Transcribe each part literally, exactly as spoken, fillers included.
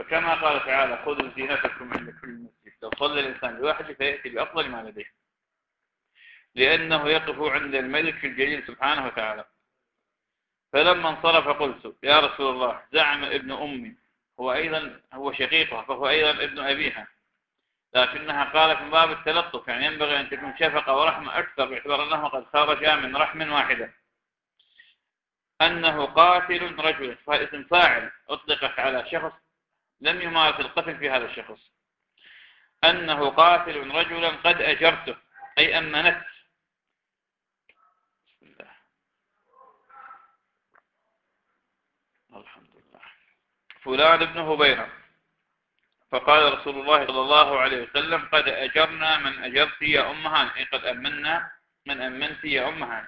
فكما قال تعالى خذوا زينتكم عند كل مسجد، لو صلى الإنسان لوحده فيأتي بأفضل ما لديه، لأنه يقف عند الملك الجليل سبحانه وتعالى. فلما انصرف قلت يا رسول الله زعم ابن أمي، هو أيضا هو شقيقه فهو أيضا ابن أبيها، لكنها قالت من باب التلطف، يعني ينبغي أن تكون شفقة ورحمة أكثر باعتبار أنه قد خرجا من رحم واحدة، أنه قاتل رجل، فاسم فاعل أطلقت على شخص لم يمارس القتل في هذا الشخص، أنه قاتل رجلا قد أجرته أي أمنت. الحمد لله. فلان ابن هبيرة، فقال رسول الله صلى الله عليه وسلم قد أجرنا من أجرت يا أم هانئ، أي قد أمنا من أمنت يا أم هانئ.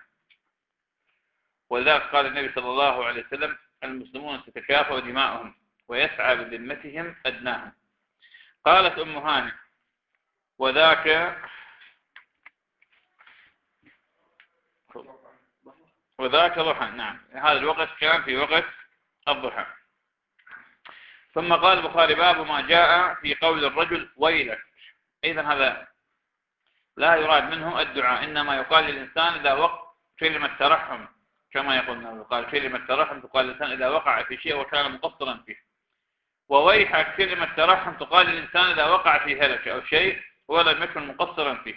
ولذلك قال النبي صلى الله عليه وسلم المسلمون تتكافأ دماؤهم ويسعى بذمتهم أدناهم. قالت أم هانئ وذاك وذاك ضحى، نعم هذا الوقت كان في وقت الضحى. ثم قال البخاري باب ما جاء في قول الرجل ويلك. إذن هذا لا يراد منه الدعاء، إنما يقال للإنسان إذا وقع كلمة ترحم، كما يقول قال كلمة ترحم تقال للإنسان إذا وقع في شيء وكان مقصرا فيه، وويحك كلمة ترحم تقال للإنسان إذا وقع في هلك أو شيء ولم يكن مقصرا فيه.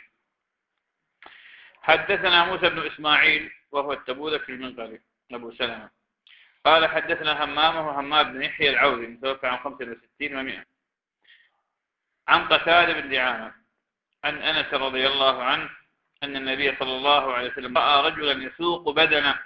حدثنا موسى بن إسماعيل وهو التبوذكي المنقري أبو سلمة قال حدثنا همام وهو همام بن يحيى العوذي متوفى عن خمسة وستين ومئة عن قتادة بن دعامة عن أنس رضي الله عنه أن النبي صلى الله عليه وسلم رأى رجلا يسوق بدنه،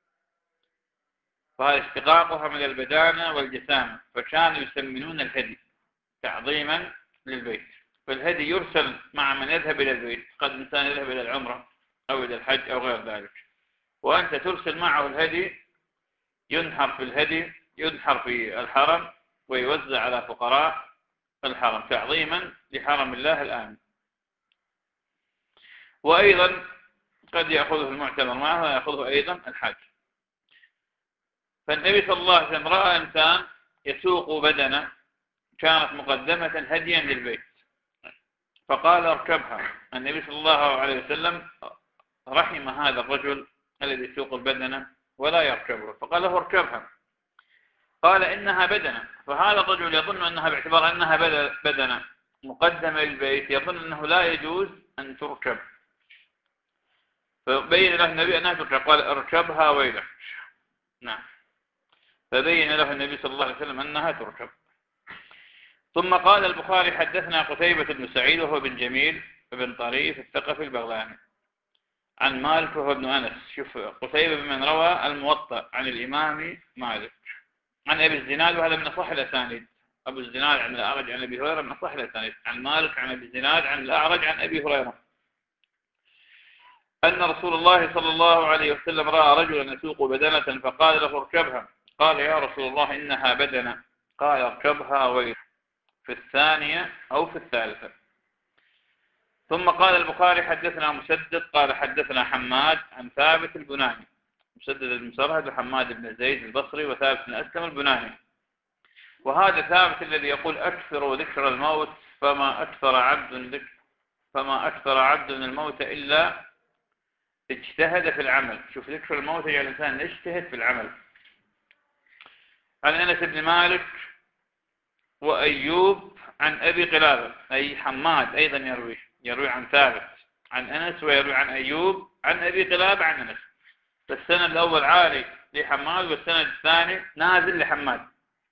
فهذا اشتقاقها من البدانة والجسامة، فكانوا يسمنون الهدي تعظيما للبيت، فالهدي يرسل مع من يذهب إلى البيت، قد إنسان يذهب إلى العمرة أو إلى الحج أو غير ذلك، وأنت ترسل معه الهدي ينحر في الهدي ينحر في الحرم ويوزع على فقراء الحرم تعظيما لحرم الله الآمن. وأيضا قد يأخذه المعتمر معه ويأخذه أيضا الحاج. فالنبي صلى الله عليه وسلم رأى إنسان يسوق بدنه كانت مقدمة هديا للبيت، فقال اركبها. النبي صلى الله عليه وسلم رحم هذا الرجل الذي يسوق البدنة ولا يركبه، فقال له اركبها، قال إنها بدنة. فهذا الرجل يظن أنها باعتبار أنها بدنة مقدمة للبيت يظن أنه لا يجوز أن تركب، فبين له النبي أنها تركب، قال اركبها ويلك. نعم، فبين له النبي صلى الله عليه وسلم أنها تركب. ثم قال البخاري حدثنا قتيبة بن سعيد وهو بن جميل بن طريف الثقفي البغلاني عن مالك وهو ابن أنس. شوف قتيبة بمن روى الموطأ عن الإمام مالك عن أبي الزناد، وهذا من أصح الأسانيد، أبو الزناد عن الأعرج عن أبي هريرة من أصح الأسانيد، عن مالك عن أبي الزناد عن الأعرج عن أبي هريرة أن رسول الله صلى الله عليه وسلم رأى رجلا يسوق بدنة فقال له اركبها، قال يا رسول الله إنها بدنة، قال اركبها ويل، في الثانية أو في الثالثة. ثم قال البخاري حدثنا مسدد قال حدثنا حماد عن ثابت البناني، مسدد المسرهد وحماد بن زيد البصري وثابت بن أسلم البناني. وهذا ثابت الذي يقول أكثر ذكر الموت فما أكثر عبد ذكر فما أكثر عبد من الموت إلا اجتهد في العمل. شوف ذكر الموت يجعل الإنسان يجتهد في العمل. عن أنس بن مالك وأيوب عن أبي قلابة، أي حماد أيضا يروي يروي عن ثابت عن أنس ويروي عن أيوب عن أبي قلابة عن أنس، فالسند الأول عالي لحماد والسند الثاني نازل لحماد.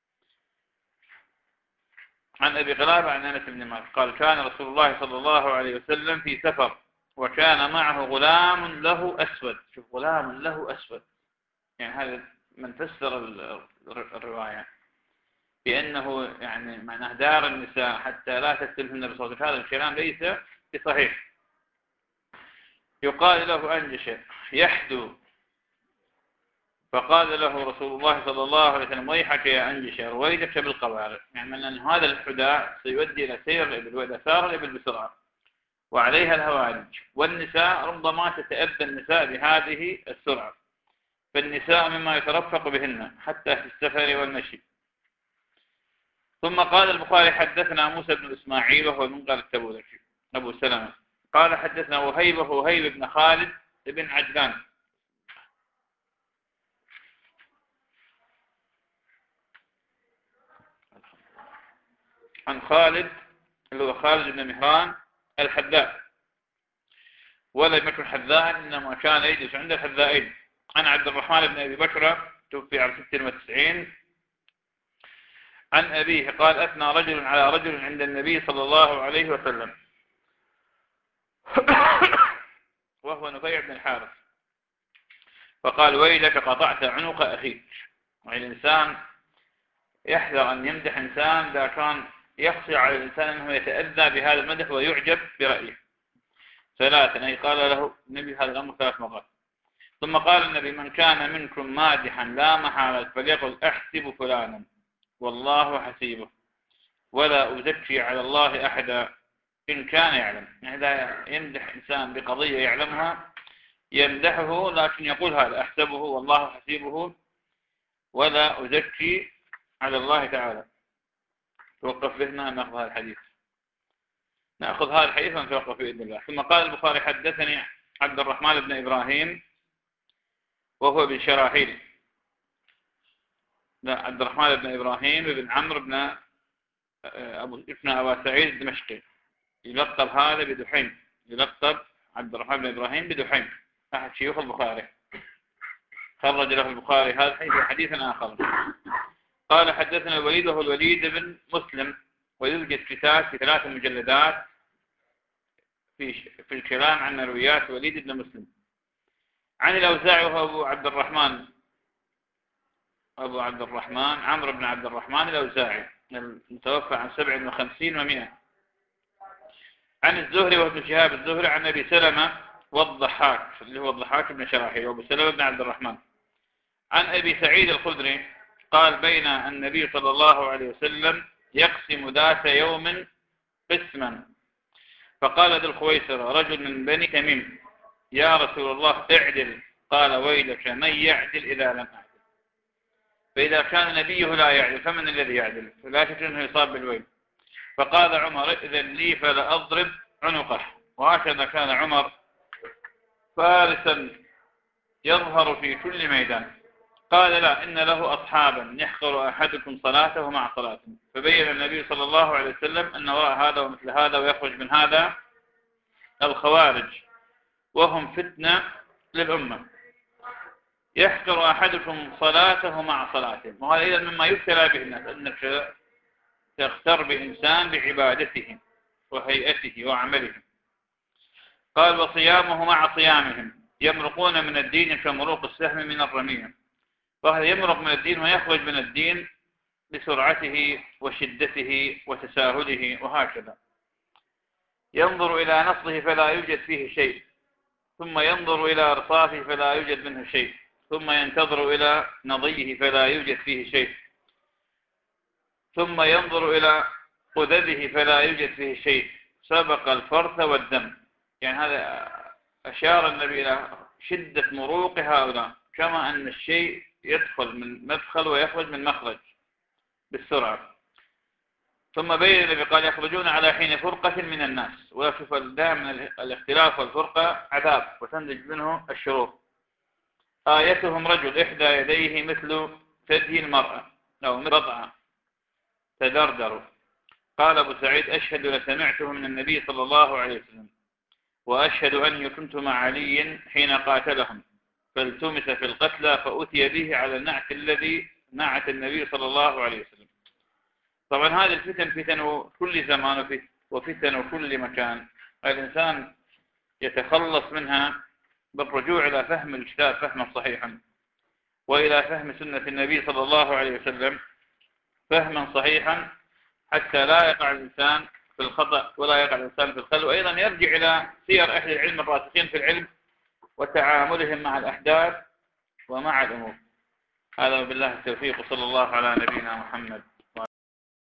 عن أبي قلابة عن أنس بن مالك قال كان رسول الله صلى الله عليه وسلم في سفر وكان معه غلام له أسود. شوف غلام له أسود، يعني هذا من فسر الرواية بأنه يعني معناه دار النساء حتى لا تختلفن بصوت، هذا الكلام ليس بصحيح. يقال له أنجش يحدو، فقال له رسول الله صلى الله عليه وسلم ويحك يا أنجش رويدك بالقوارب، يعني أن هذا الحداء سيؤدي إلى سير الإبل وإذا سار الإبل بسرعة وعليها الهوارج، والنساء ربما تتأذى النساء بهذه السرعة، فالنساء مما يترفق بهن حتى في السفر والمشي. ثم قال البخاري حدثنا موسى بن إسماعيل وهو من قال التبوذكي أبو سلمة قال حدثنا وهيب وهيب بن خالد بن عجلان عن خالد اللي هو خالد بن مهران الحذاء، ولم يكن حذاء إنما كان يجلس عند الحذائين. عن عبد الرحمن بن أبي بكر توفي عام ست وتسعين عن أبيه قال أثنى رجل على رجل عند النبي صلى الله عليه وسلم وهو نفيع بن الحارث فقال ويلك قطعت عنق أخيك. يعني الإنسان يحذر أن يمدح إنسان إذا كان يخشى على الإنسان أنه يتأذى بهذا المدح ويعجب برأيه. ثلاثا أي قال له النبي هذا الأمر ثلاث مرات. ثم قال النبي من كان منكم مادحا لا محالة فليقل أحسب فلانا والله حسيبه ولا أزكي على الله أحدا إن كان يعلم. يعني إذا يمدح إنسان بقضية يعلمها يمدحه لكن يقول هذا أحسبه والله حسيبه ولا أزكي على الله تعالى. توقف بهنا نأخذ هذا الحديث نأخذ هذا الحديث ونتوقف بإذن الله. ثم قال البخاري حدثني عبد الرحمن بن إبراهيم وهو بن شراحيل لا عبد الرحمن بن إبراهيم بن عمرو بن أبو ابن أبا سعيد الدمشقي يلقب هذا بدحيم يلقب عبد الرحمن بن إبراهيم بدحيم أحد شيوخ البخاري خرج له البخاري هذا الحديث حديثا آخر. قال حدثنا الوليد وهو الوليد بن مسلم ويوجد كتاب في ثلاث مجلدات في في الكلام عن مرويات وليد بن مسلم. عن الأوزاعي وهو أبو عبد الرحمن أبو عبد الرحمن عمرو بن عبد الرحمن الأوزاعي المتوفى عن سبع وخمسين ومئة. عن الزهري وابن شهاب الزهري عن أبي سلمة والضحاك اللي هو الضحاك بن شراحيل وابو سلمة بن عبد الرحمن عن أبي سعيد الخدري قال بين النبي صلى الله عليه وسلم يقسم ذات يوم قسما فقال ذو الخويسرة رجل من بني تميم يا رسول الله اعدل قال ويلك من يعدل إذا لم أعدل. فإذا كان نبيه لا يعدل فمن الذي يعدل؟ فلا شك أنه يصاب بالويل. فقال عمر إذن لي فلا أضرب عنقه. وهكذا كان عمر فارسا يظهر في كل ميدان. قال لا إن له أصحابا يحقر أحدكم صلاته مع صلاته. فبين النبي صلى الله عليه وسلم أن وراء هذا ومثل هذا ويخرج من هذا الخوارج وهم فتنة للأمة يحقر أحدكم صلاته مع صلاته. وهذا إذا مما يبتلى به الناس أنك تغتر بإنسان بعبادته وهيئته وعمله. قال وصيامه مع صيامهم يمرقون من الدين كمروق السهم من الرمية. فهذا يمرق من الدين ويخرج من الدين بسرعته وشدته وتساهله وهكذا. ينظر إلى نصله فلا يوجد فيه شيء ثم ينظر إلى رصافه فلا يوجد منه شيء ثم ينتظر إلى نضيه فلا يوجد فيه شيء ثم ينظر إلى قذذه فلا يوجد فيه شيء سبق الفرث والدم. يعني هذا أشار النبي إلى شدة مروق هؤلاء كما أن الشيء يدخل من مدخل ويخرج من مخرج بالسرعة. ثم بين النبي قال يخرجون على حين فرقة من الناس. ويشوف دائما الاختلاف والفرقة عذاب وتنتج منه الشرور. آيتهم رجل إحدى يديه مثل ثدي المرأة أو رضعة تدردر. قال أبو سعيد أشهد لسمعته من النبي صلى الله عليه وسلم وأشهد أني كنت مع علي حين قاتلهم فالتمس في القتلى فأتي به على النعت الذي نعت النبي صلى الله عليه وسلم. طبعا هذه الفتن فتن كل زمان وفتن كل مكان. الإنسان يتخلص منها بالرجوع إلى فهم الكتاب فهما صحيحا وإلى فهم سنة النبي صلى الله عليه وسلم فهما صحيحا حتى لا يقع الإنسان في الخطأ ولا يقع الإنسان في الخلل. وأيضا يرجع إلى سير أهل العلم الراسخين في العلم وتعاملهم مع الأحداث ومع الأمور. هذا وبالله التوفيق. صلى الله على نبينا محمد.